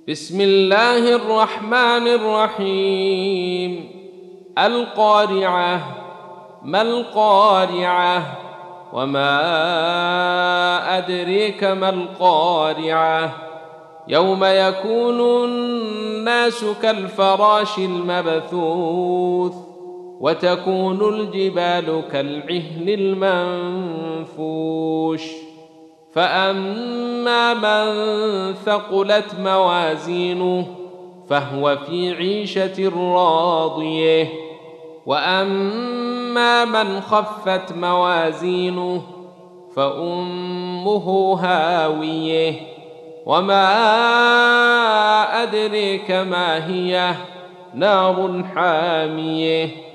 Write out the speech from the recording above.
بسم الله الرحمن الرحيم. القارعة. ما القارعة؟ وما أدريك ما القارعة؟ يوم يكون الناس كالفراش المبثوث وتكون الجبال كالعهن المنفوش. فأما من ثقلت موازينه فهو في عيشة راضية، وأما من خفت موازينه فأمه هاوية. وما أدريك ما هي؟ نار حامية.